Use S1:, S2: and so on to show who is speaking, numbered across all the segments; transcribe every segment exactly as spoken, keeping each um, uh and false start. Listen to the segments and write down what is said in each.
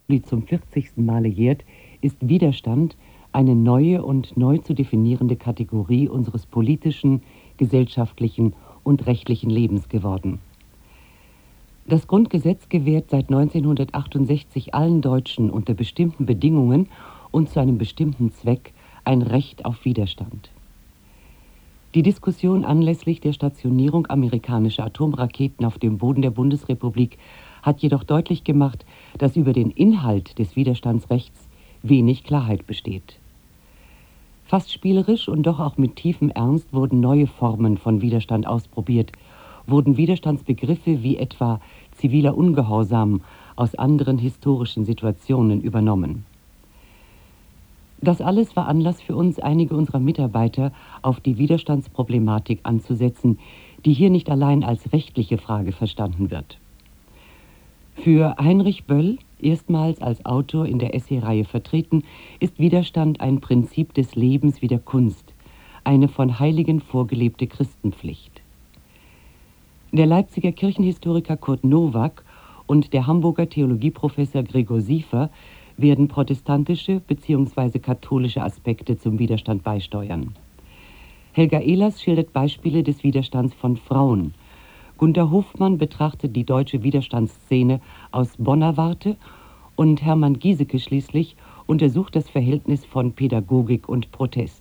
S1: zum vierzigsten Male jährt, ist Widerstand eine neue und neu zu definierende Kategorie unseres politischen, gesellschaftlichen und rechtlichen Lebens geworden. Das Grundgesetz gewährt seit neunzehnhundertachtundsechzig allen Deutschen unter bestimmten Bedingungen und zu einem bestimmten Zweck ein Recht auf Widerstand. Die Diskussion anlässlich der Stationierung amerikanischer Atomraketen auf dem Boden der Bundesrepublik hat jedoch deutlich gemacht, dass über den Inhalt des Widerstandsrechts wenig Klarheit besteht. Fast spielerisch und doch auch mit tiefem Ernst wurden neue Formen von Widerstand ausprobiert, wurden Widerstandsbegriffe wie etwa ziviler Ungehorsam aus anderen historischen Situationen übernommen. Das alles war Anlass für uns, einige unserer Mitarbeiter auf die Widerstandsproblematik anzusetzen, die hier nicht allein als rechtliche Frage verstanden wird. Für Heinrich Böll, erstmals als Autor in der Essay-Reihe vertreten, ist Widerstand ein Prinzip des Lebens wie der Kunst, eine von Heiligen vorgelebte Christenpflicht. Der Leipziger Kirchenhistoriker Kurt Nowak und der Hamburger Theologieprofessor Gregor Siefer werden protestantische bzw. katholische Aspekte zum Widerstand beisteuern. Helga Ehlers schildert Beispiele des Widerstands von Frauen. Gunter Hofmann betrachtet die deutsche Widerstandsszene aus Bonner Warte und Hermann Giesecke schließlich untersucht das Verhältnis von Pädagogik und Protest.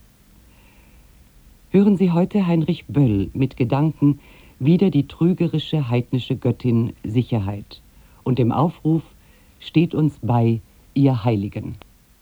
S1: Hören Sie heute Heinrich Böll mit Gedanken wider die trügerische heidnische Göttin Sicherheit und dem Aufruf: Steht uns bei, ihr Heiligen.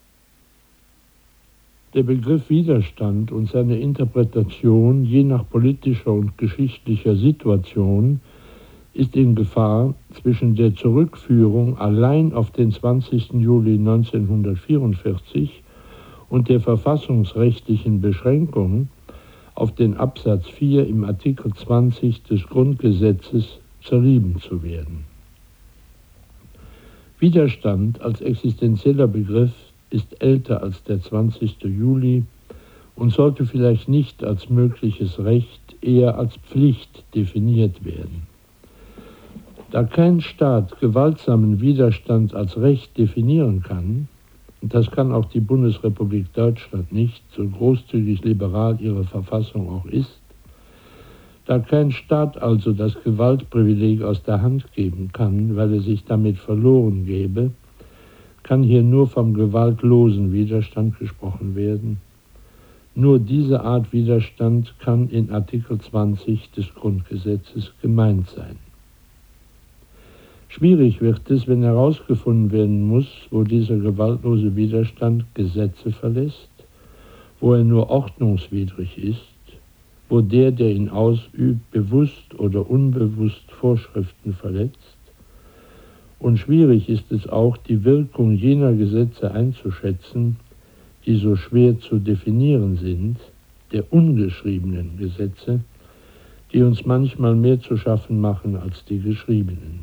S2: Der Begriff Widerstand und seine Interpretation je nach politischer und geschichtlicher Situation ist in Gefahr, zwischen der Zurückführung allein auf den zwanzigsten Juli neunzehnhundertvierundvierzig und der verfassungsrechtlichen Beschränkung auf den Absatz vier im Artikel zwanzig des Grundgesetzes zerrieben zu werden. Widerstand als existenzieller Begriff ist älter als der zwanzigste Juli und sollte vielleicht nicht als mögliches Recht, eher als Pflicht definiert werden. Da kein Staat gewaltsamen Widerstand als Recht definieren kann, und das kann auch die Bundesrepublik Deutschland nicht, so großzügig liberal ihre Verfassung auch ist, da kein Staat also das Gewaltprivileg aus der Hand geben kann, weil er sich damit verloren gäbe, kann hier nur vom gewaltlosen Widerstand gesprochen werden. Nur diese Art Widerstand kann in Artikel zwanzig des Grundgesetzes gemeint sein. Schwierig wird es, wenn herausgefunden werden muss, wo dieser gewaltlose Widerstand Gesetze verlässt, wo er nur ordnungswidrig ist, wo der, der ihn ausübt, bewusst oder unbewusst Vorschriften verletzt. Und schwierig ist es auch, die Wirkung jener Gesetze einzuschätzen, die so schwer zu definieren sind, der ungeschriebenen Gesetze, die uns manchmal mehr zu schaffen machen als die geschriebenen.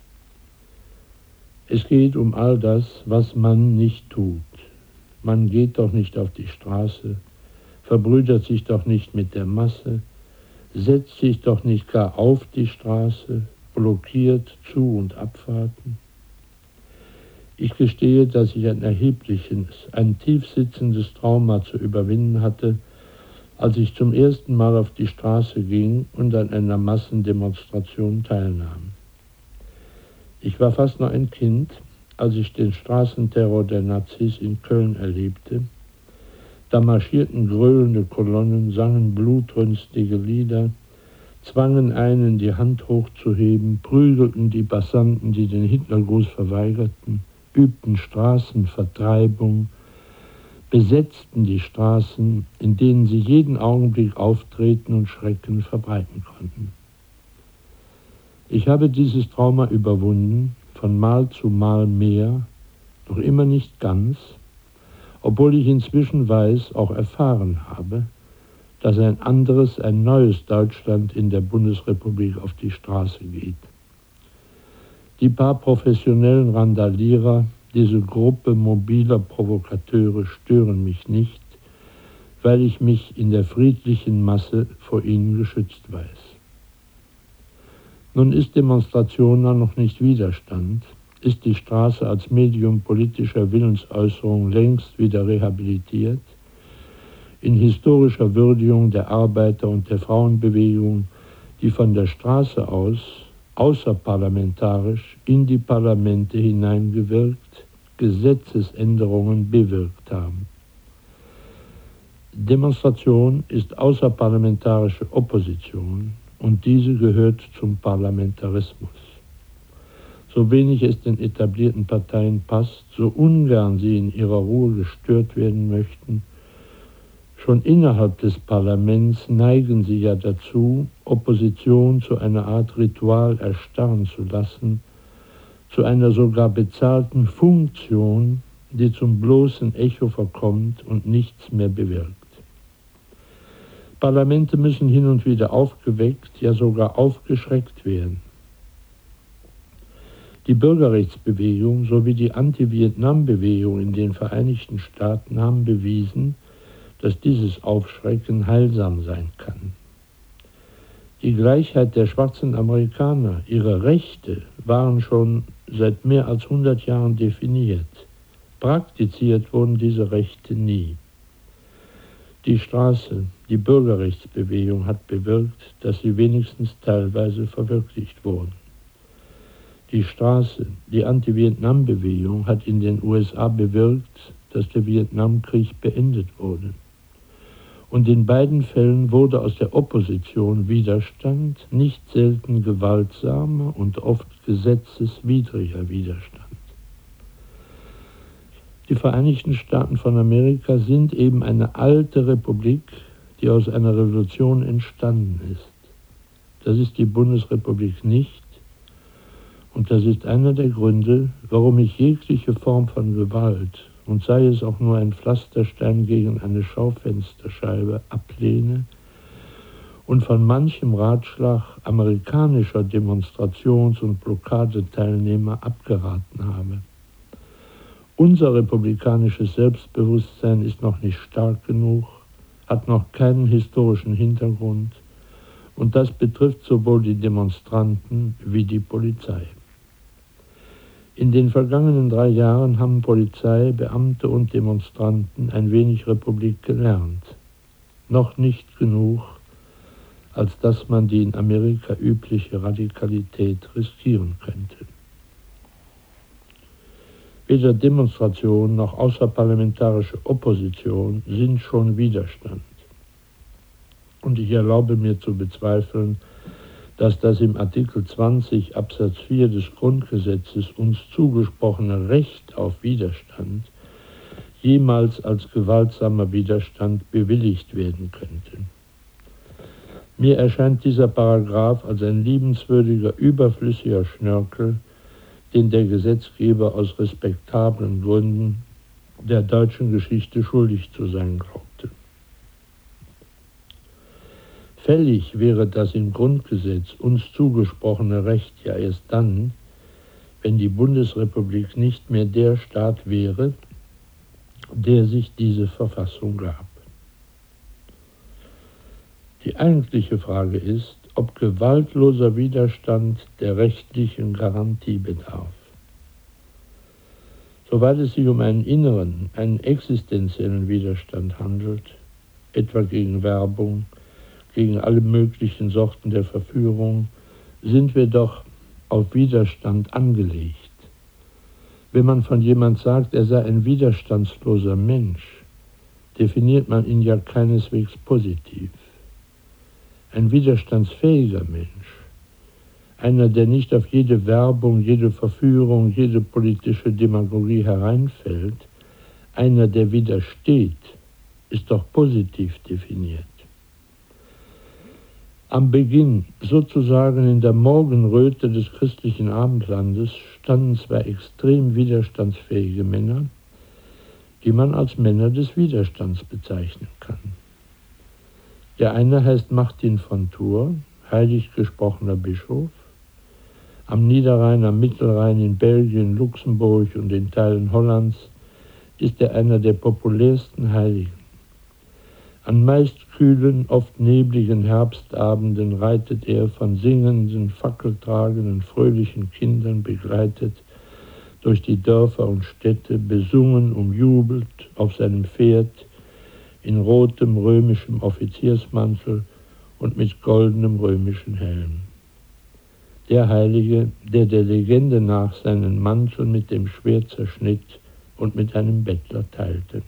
S2: Es geht um all das, was man nicht tut. Man geht doch nicht auf die Straße, verbrüdert sich doch nicht mit der Masse, setzt sich doch nicht gar auf die Straße, blockiert Zu- und Abfahrten. Ich gestehe, dass ich ein erhebliches, ein tiefsitzendes Trauma zu überwinden hatte, als ich zum ersten Mal auf die Straße ging und an einer Massendemonstration teilnahm. Ich war fast noch ein Kind, als ich den Straßenterror der Nazis in Köln erlebte. Da marschierten gröhlende Kolonnen, sangen blutrünstige Lieder, zwangen einen, die Hand hochzuheben, prügelten die Passanten, die den Hitlergruß verweigerten, übten Straßenvertreibung, besetzten die Straßen, in denen sie jeden Augenblick auftreten und Schrecken verbreiten konnten. Ich habe dieses Trauma überwunden, von Mal zu Mal mehr, noch immer nicht ganz, obwohl ich inzwischen weiß, auch erfahren habe, dass ein anderes, ein neues Deutschland in der Bundesrepublik auf die Straße geht. Die paar professionellen Randalierer, diese Gruppe mobiler Provokateure stören mich nicht, weil ich mich in der friedlichen Masse vor ihnen geschützt weiß. Nun ist Demonstration noch nicht Widerstand, ist die Straße als Medium politischer Willensäußerung längst wieder rehabilitiert. In historischer Würdigung der Arbeiter- und der Frauenbewegung, die von der Straße aus außerparlamentarisch in die Parlamente hineingewirkt, Gesetzesänderungen bewirkt haben. Demonstration ist außerparlamentarische Opposition und diese gehört zum Parlamentarismus. So wenig es den etablierten Parteien passt, so ungern sie in ihrer Ruhe gestört werden möchten, schon innerhalb des Parlaments neigen sie ja dazu, Opposition zu einer Art Ritual erstarren zu lassen, zu einer sogar bezahlten Funktion, die zum bloßen Echo verkommt und nichts mehr bewirkt. Parlamente müssen hin und wieder aufgeweckt, ja sogar aufgeschreckt werden. Die Bürgerrechtsbewegung sowie die Anti-Vietnam-Bewegung in den Vereinigten Staaten haben bewiesen, dass dieses Aufschrecken heilsam sein kann. Die Gleichheit der schwarzen Amerikaner, ihre Rechte, waren schon seit mehr als hundert Jahren definiert. Praktiziert wurden diese Rechte nie. Die Straße, die Bürgerrechtsbewegung hat bewirkt, dass sie wenigstens teilweise verwirklicht wurden. Die Straße, die Anti-Vietnam-Bewegung hat in den U S A bewirkt, dass der Vietnamkrieg beendet wurde. Und in beiden Fällen wurde aus der Opposition Widerstand, nicht selten gewaltsamer und oft gesetzeswidriger Widerstand. Die Vereinigten Staaten von Amerika sind eben eine alte Republik, die aus einer Revolution entstanden ist. Das ist die Bundesrepublik nicht. Und das ist einer der Gründe, warum ich jegliche Form von Gewalt, und sei es auch nur ein Pflasterstein gegen eine Schaufensterscheibe, ablehne und von manchem Ratschlag amerikanischer Demonstrations- und Blockadeteilnehmer abgeraten habe. Unser republikanisches Selbstbewusstsein ist noch nicht stark genug, hat noch keinen historischen Hintergrund, und das betrifft sowohl die Demonstranten wie die Polizei. In den vergangenen drei Jahren haben Polizei, Beamte und Demonstranten ein wenig Republik gelernt. Noch nicht genug, als dass man die in Amerika übliche Radikalität riskieren könnte. Weder Demonstration noch außerparlamentarische Opposition sind schon Widerstand. Und ich erlaube mir zu bezweifeln, dass das im Artikel zwanzig Absatz vier des Grundgesetzes uns zugesprochene Recht auf Widerstand jemals als gewaltsamer Widerstand bewilligt werden könnte. Mir erscheint dieser Paragraph als ein liebenswürdiger, überflüssiger Schnörkel, den der Gesetzgeber aus respektablen Gründen der deutschen Geschichte schuldig zu sein glaubte. Fällig wäre das im Grundgesetz uns zugesprochene Recht ja erst dann, wenn die Bundesrepublik nicht mehr der Staat wäre, der sich diese Verfassung gab. Die eigentliche Frage ist, ob gewaltloser Widerstand der rechtlichen Garantie bedarf. Soweit es sich um einen inneren, einen existenziellen Widerstand handelt, etwa gegen Werbung, gegen alle möglichen Sorten der Verführung, sind wir doch auf Widerstand angelegt. Wenn man von jemand sagt, er sei ein widerstandsloser Mensch, definiert man ihn ja keineswegs positiv. Ein widerstandsfähiger Mensch, einer, der nicht auf jede Werbung, jede Verführung, jede politische Demagogie hereinfällt, einer, der widersteht, ist doch positiv definiert. Am Beginn, sozusagen in der Morgenröte des christlichen Abendlandes, standen zwei extrem widerstandsfähige Männer, die man als Männer des Widerstands bezeichnen kann. Der eine heißt Martin von Tours, heilig gesprochener Bischof. Am Niederrhein, am Mittelrhein, in Belgien, Luxemburg und in Teilen Hollands ist er einer der populärsten Heiligen. An meist kühlen, oft nebligen Herbstabenden reitet er von singenden, fackeltragenden, fröhlichen Kindern begleitet durch die Dörfer und Städte, besungen, umjubelt, auf seinem Pferd, in rotem römischem Offiziersmantel und mit goldenem römischen Helm. Der Heilige, der der Legende nach seinen Mantel mit dem Schwert zerschnitt und mit einem Bettler teilte.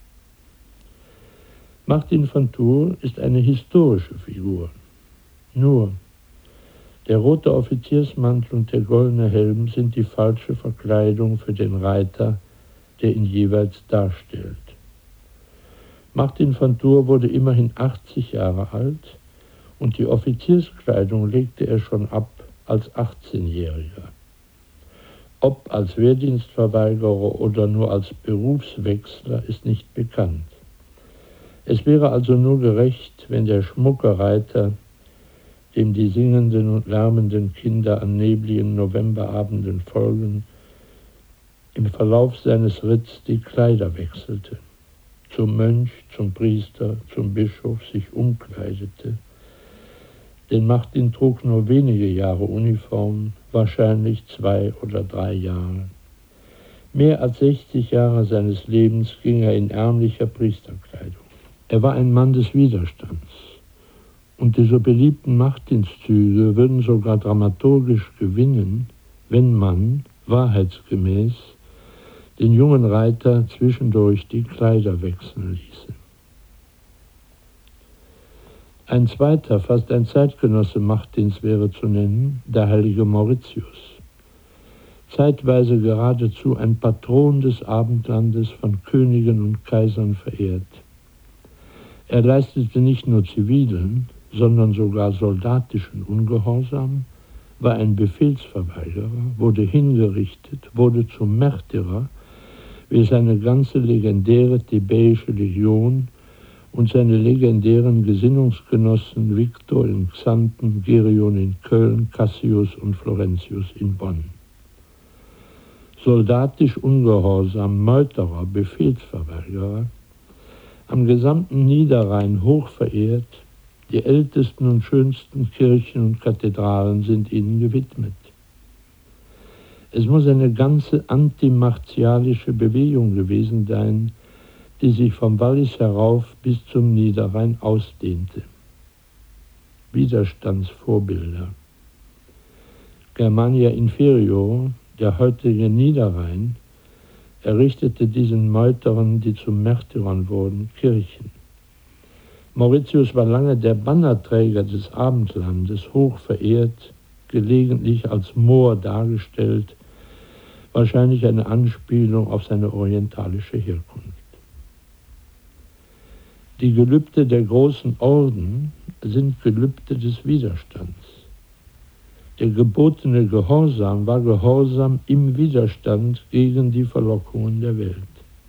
S2: Martin von Tours ist eine historische Figur. Nur, der rote Offiziersmantel und der goldene Helm sind die falsche Verkleidung für den Reiter, der ihn jeweils darstellt. Martin von Tours wurde immerhin achtzig Jahre alt und die Offizierskleidung legte er schon ab als achtzehnjähriger. Ob als Wehrdienstverweigerer oder nur als Berufswechsler ist nicht bekannt. Es wäre also nur gerecht, wenn der schmucke Reiter, dem die singenden und lärmenden Kinder an nebligen Novemberabenden folgen, im Verlauf seines Ritts die Kleider wechselte, zum Mönch, zum Priester, zum Bischof sich umkleidete. Denn Martin trug nur wenige Jahre Uniform, wahrscheinlich zwei oder drei Jahre. Mehr als sechzig Jahre seines Lebens ging er in ärmlicher Priesterkleidung. Er war ein Mann des Widerstands. Und diese beliebten Martinszüge würden sogar dramaturgisch gewinnen, wenn man, wahrheitsgemäß, den jungen Reiter zwischendurch die Kleider wechseln ließe. Ein zweiter, fast ein Zeitgenosse Martins wäre zu nennen, der heilige Mauritius. Zeitweise geradezu ein Patron des Abendlandes, von Königen und Kaisern verehrt. Er leistete nicht nur zivilen, sondern sogar soldatischen Ungehorsam, war ein Befehlsverweigerer, wurde hingerichtet, wurde zum Märtyrer, wie seine ganze legendäre thebäische Legion und seine legendären Gesinnungsgenossen Victor in Xanten, Gerion in Köln, Cassius und Florentius in Bonn. Soldatisch Ungehorsam, Meuterer, Befehlsverweigerer, am gesamten Niederrhein hoch verehrt, die ältesten und schönsten Kirchen und Kathedralen sind ihnen gewidmet. Es muss eine ganze antimartialische Bewegung gewesen sein, die sich vom Wallis herauf bis zum Niederrhein ausdehnte. Widerstandsvorbilder. Germania Inferior, der heutige Niederrhein, errichtete diesen Meuterern, die zu Märtyrern wurden, Kirchen. Mauritius war lange der Bannerträger des Abendlandes, hoch verehrt, gelegentlich als Moor dargestellt, wahrscheinlich eine Anspielung auf seine orientalische Herkunft. Die Gelübde der großen Orden sind Gelübde des Widerstands. Der gebotene Gehorsam war Gehorsam im Widerstand gegen die Verlockungen der Welt.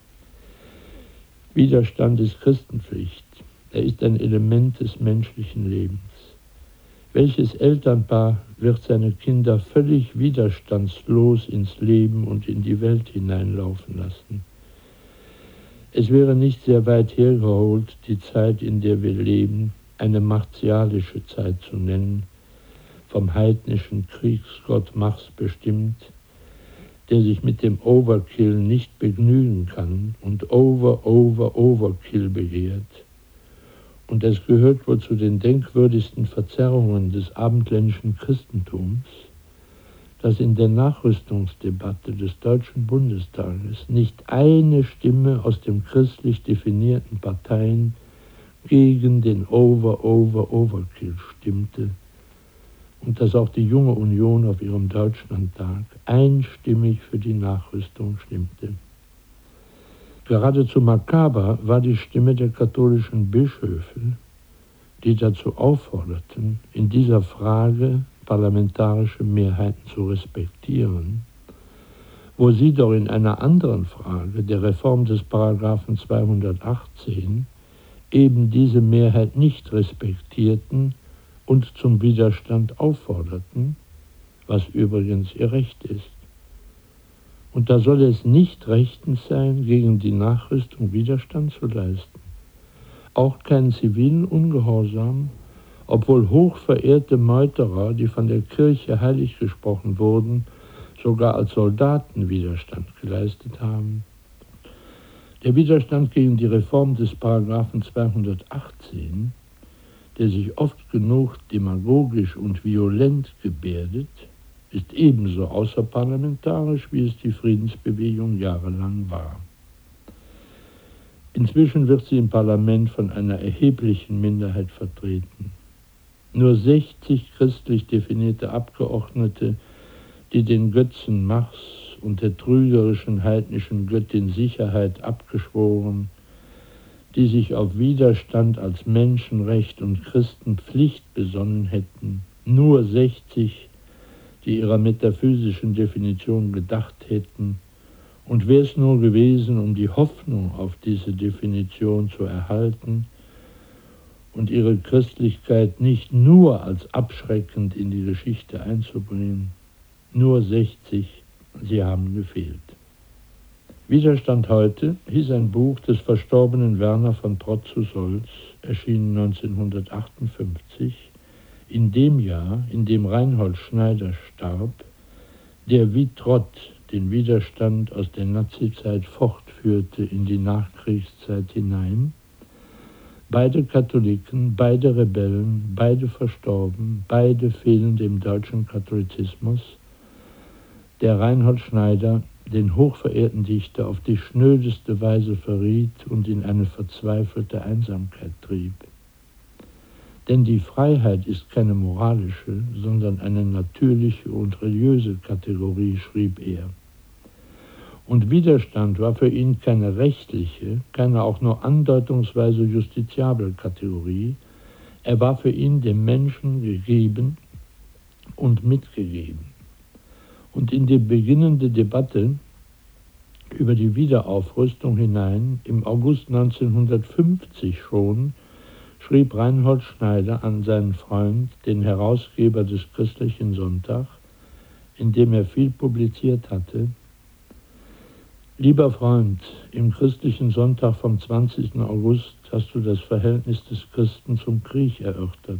S2: Widerstand ist Christenpflicht. Er ist ein Element des menschlichen Lebens. Welches Elternpaar wird seine Kinder völlig widerstandslos ins Leben und in die Welt hineinlaufen lassen? Es wäre nicht sehr weit hergeholt, die Zeit, in der wir leben, eine martialische Zeit zu nennen, vom heidnischen Kriegsgott Mars bestimmt, der sich mit dem Overkill nicht begnügen kann und over, over, Overkill begehrt. Und es gehört wohl zu den denkwürdigsten Verzerrungen des abendländischen Christentums, dass in der Nachrüstungsdebatte des Deutschen Bundestages nicht eine Stimme aus den christlich definierten Parteien gegen den Over, Over, Overkill stimmte und dass auch die Junge Union auf ihrem Deutschlandtag einstimmig für die Nachrüstung stimmte. Geradezu makaber war die Stimme der katholischen Bischöfe, die dazu aufforderten, in dieser Frage parlamentarische Mehrheiten zu respektieren, wo sie doch in einer anderen Frage, der Reform des Paragraphen zweihundertachtzehn, eben diese Mehrheit nicht respektierten und zum Widerstand aufforderten, was übrigens ihr Recht ist. Und da soll es nicht rechtens sein, gegen die Nachrüstung Widerstand zu leisten. Auch keinen zivilen Ungehorsam, obwohl hochverehrte Meuterer, die von der Kirche heilig gesprochen wurden, sogar als Soldaten Widerstand geleistet haben. Der Widerstand gegen die Reform des Paragraphen zweihundertachtzehn, der sich oft genug demagogisch und violent gebärdet, ist ebenso außerparlamentarisch, wie es die Friedensbewegung jahrelang war. Inzwischen wird sie im Parlament von einer erheblichen Minderheit vertreten. Nur sechzig christlich definierte Abgeordnete, die den Götzen Mars und der trügerischen heidnischen Göttin Sicherheit abgeschworen, die sich auf Widerstand als Menschenrecht und Christenpflicht besonnen hätten, nur sechzig, die ihrer metaphysischen Definition gedacht hätten, und wäre es nur gewesen, um die Hoffnung auf diese Definition zu erhalten und ihre Christlichkeit nicht nur als abschreckend in die Geschichte einzubringen, nur sechzig, sie haben gefehlt. Widerstand heute hieß ein Buch des verstorbenen Werner von Trott-zu-Solz, erschienen neunzehnhundertachtundfünfzig, in dem Jahr, in dem Reinhold Schneider starb, der wie Trott den Widerstand aus der Nazizeit fortführte in die Nachkriegszeit hinein. Beide Katholiken, beide Rebellen, beide verstorben, beide fehlen dem deutschen Katholizismus. Der Reinhold Schneider den hochverehrten Dichter auf die schnödeste Weise verriet und in eine verzweifelte Einsamkeit trieb. Denn die Freiheit ist keine moralische, sondern eine natürliche und religiöse Kategorie, schrieb er. Und Widerstand war für ihn keine rechtliche, keine auch nur andeutungsweise justiziable Kategorie. Er war für ihn dem Menschen gegeben und mitgegeben. Und in die beginnende Debatte über die Wiederaufrüstung hinein, im August neunzehnhundertfünfzig schon, schrieb Reinhold Schneider an seinen Freund, den Herausgeber des Christlichen Sonntag, in dem er viel publiziert hatte: Lieber Freund, im Christlichen Sonntag vom zwanzigsten August hast du das Verhältnis des Christen zum Krieg erörtert.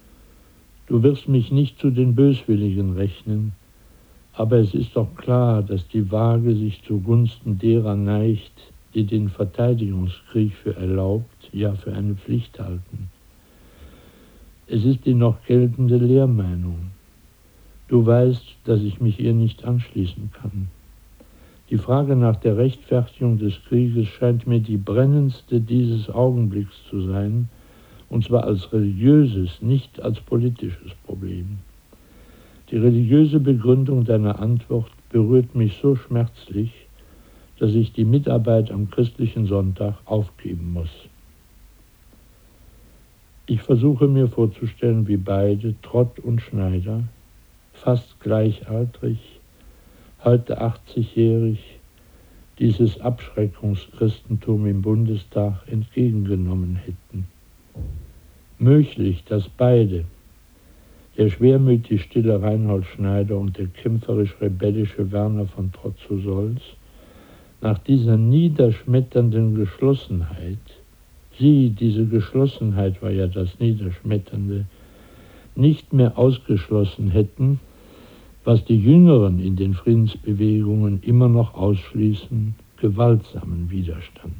S2: Du wirst mich nicht zu den Böswilligen rechnen, aber es ist doch klar, dass die Waage sich zugunsten derer neigt, die den Verteidigungskrieg für erlaubt, ja für eine Pflicht halten. Es ist die noch geltende Lehrmeinung. Du weißt, dass ich mich ihr nicht anschließen kann. Die Frage nach der Rechtfertigung des Krieges scheint mir die brennendste dieses Augenblicks zu sein, und zwar als religiöses, nicht als politisches Problem. Die religiöse Begründung deiner Antwort berührt mich so schmerzlich, dass ich die Mitarbeit am Christlichen Sonntag aufgeben muss. Ich versuche mir vorzustellen, wie beide, Trott und Schneider, fast gleichaltrig, heute achtzigjährig, dieses Abschreckungschristentum im Bundestag entgegengenommen hätten. Möglich, dass beide, der schwermütig stille Reinhold Schneider und der kämpferisch-rebellische Werner von Trott-zu-Solz, nach dieser niederschmetternden Geschlossenheit, sie, diese Geschlossenheit war ja das Niederschmetternde, nicht mehr ausgeschlossen hätten, was die Jüngeren in den Friedensbewegungen immer noch ausschließen, gewaltsamen Widerstand.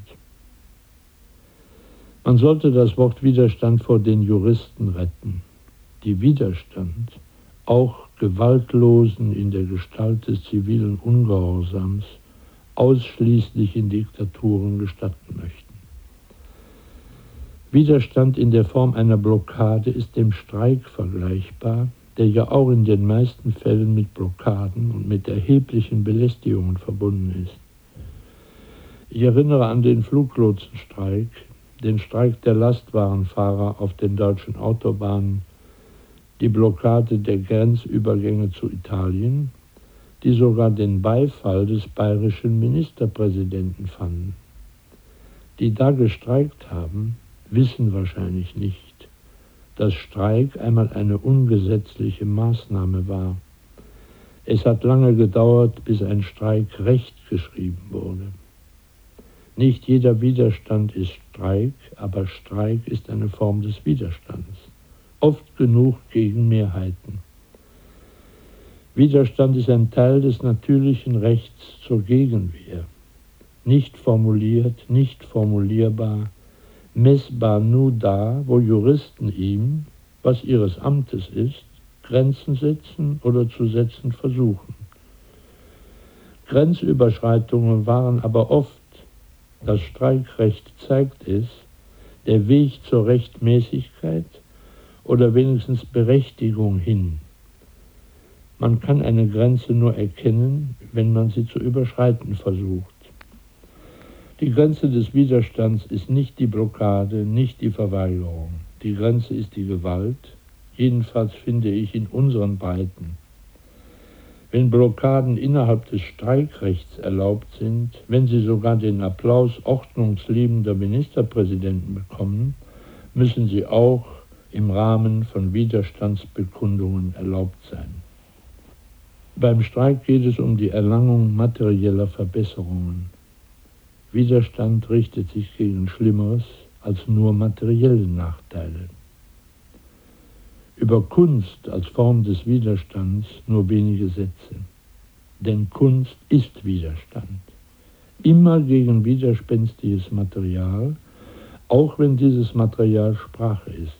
S2: Man sollte das Wort Widerstand vor den Juristen retten. Die Widerstand, auch gewaltlosen in der Gestalt des zivilen Ungehorsams, ausschließlich in Diktaturen gestatten möchten. Widerstand in der Form einer Blockade ist dem Streik vergleichbar, der ja auch in den meisten Fällen mit Blockaden und mit erheblichen Belästigungen verbunden ist. Ich erinnere an den Fluglotsenstreik, den Streik der Lastwagenfahrer auf den deutschen Autobahnen, die Blockade der Grenzübergänge zu Italien, die sogar den Beifall des bayerischen Ministerpräsidenten fanden. Die da gestreikt haben, wissen wahrscheinlich nicht, dass Streik einmal eine ungesetzliche Maßnahme war. Es hat lange gedauert, bis ein Streik Recht geschrieben wurde. Nicht jeder Widerstand ist Streik, aber Streik ist eine Form des Widerstands, oft genug gegen Mehrheiten. Widerstand ist ein Teil des natürlichen Rechts zur Gegenwehr. Nicht formuliert, nicht formulierbar, messbar nur da, wo Juristen ihm, was ihres Amtes ist, Grenzen setzen oder zu setzen versuchen. Grenzüberschreitungen waren aber oft, das Streikrecht zeigt es, der Weg zur Rechtmäßigkeit oder wenigstens Berechtigung hin. Man kann eine Grenze nur erkennen, wenn man sie zu überschreiten versucht. Die Grenze des Widerstands ist nicht die Blockade, nicht die Verweigerung. Die Grenze ist die Gewalt, jedenfalls finde ich in unseren Breiten. Wenn Blockaden innerhalb des Streikrechts erlaubt sind, wenn sie sogar den Applaus ordnungsliebender Ministerpräsidenten bekommen, müssen sie auch im Rahmen von Widerstandsbekundungen erlaubt sein. Beim Streik geht es um die Erlangung materieller Verbesserungen. Widerstand richtet sich gegen Schlimmeres als nur materielle Nachteile. Über Kunst als Form des Widerstands nur wenige Sätze. Denn Kunst ist Widerstand. Immer gegen widerspenstiges Material, auch wenn dieses Material Sprache ist.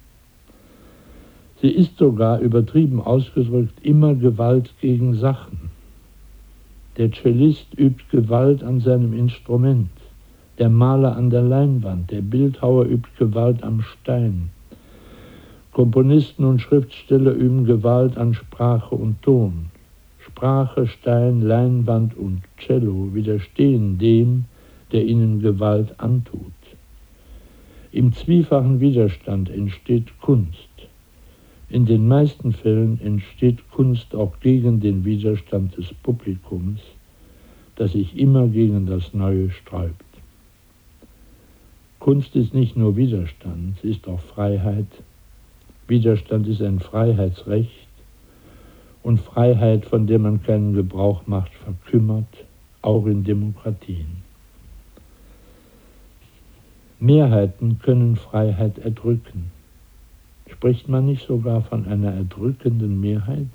S2: Sie ist sogar, übertrieben ausgedrückt, immer Gewalt gegen Sachen. Der Cellist übt Gewalt an seinem Instrument, der Maler an der Leinwand, der Bildhauer übt Gewalt am Stein. Komponisten und Schriftsteller üben Gewalt an Sprache und Ton. Sprache, Stein, Leinwand und Cello widerstehen dem, der ihnen Gewalt antut. Im zwiefachen Widerstand entsteht Kunst. In den meisten Fällen entsteht Kunst auch gegen den Widerstand des Publikums, das sich immer gegen das Neue sträubt. Kunst ist nicht nur Widerstand, sie ist auch Freiheit. Widerstand ist ein Freiheitsrecht und Freiheit, von der man keinen Gebrauch macht, verkümmert, auch in Demokratien. Mehrheiten können Freiheit erdrücken. Spricht man nicht sogar von einer erdrückenden Mehrheit?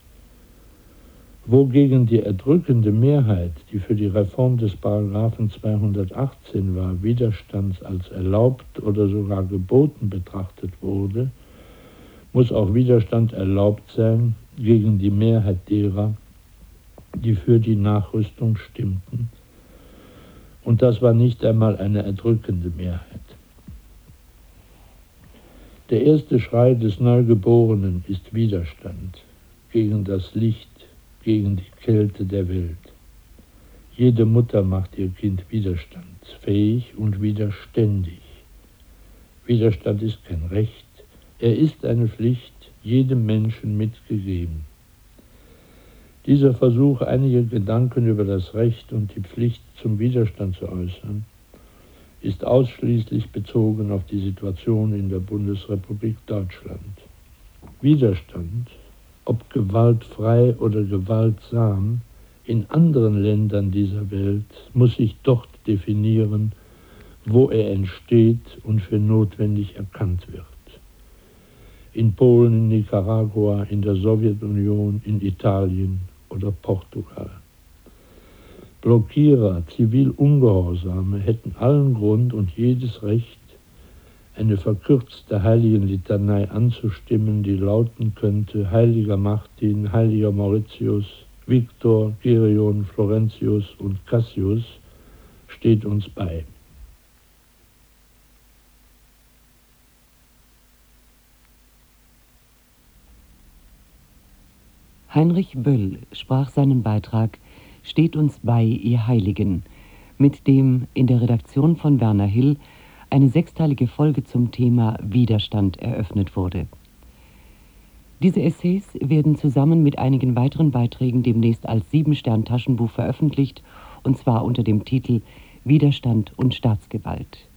S2: Wogegen die erdrückende Mehrheit, die für die Reform des Paragraphen zweihundertachtzehn war, Widerstands als erlaubt oder sogar geboten betrachtet wurde, muss auch Widerstand erlaubt sein gegen die Mehrheit derer, die für die Nachrüstung stimmten. Und das war nicht einmal eine erdrückende Mehrheit. Der erste Schrei des Neugeborenen ist Widerstand gegen das Licht, gegen die Kälte der Welt. Jede Mutter macht ihr Kind widerstandsfähig und widerständig. Widerstand ist kein Recht, er ist eine Pflicht, jedem Menschen mitgegeben. Dieser Versuch, einige Gedanken über das Recht und die Pflicht zum Widerstand zu äußern, ist ausschließlich bezogen auf die Situation in der Bundesrepublik Deutschland. Widerstand, ob gewaltfrei oder gewaltsam, in anderen Ländern dieser Welt muss sich dort definieren, wo er entsteht und für notwendig erkannt wird. In Polen, in Nicaragua, in der Sowjetunion, in Italien oder Portugal. Blockierer, Zivilungehorsame hätten allen Grund und jedes Recht, eine verkürzte Heiligenlitanei anzustimmen, die lauten könnte: Heiliger Martin, Heiliger Mauritius, Victor, Gerion, Florentius und Cassius steht uns bei.
S1: Heinrich Böll sprach seinen Beitrag »Steht uns bei, ihr Heiligen«, mit dem in der Redaktion von Werner Hill eine sechsteilige Folge zum Thema Widerstand eröffnet wurde. Diese Essays werden zusammen mit einigen weiteren Beiträgen demnächst als Siebenstern-Taschenbuch veröffentlicht, und zwar unter dem Titel »Widerstand und Staatsgewalt«.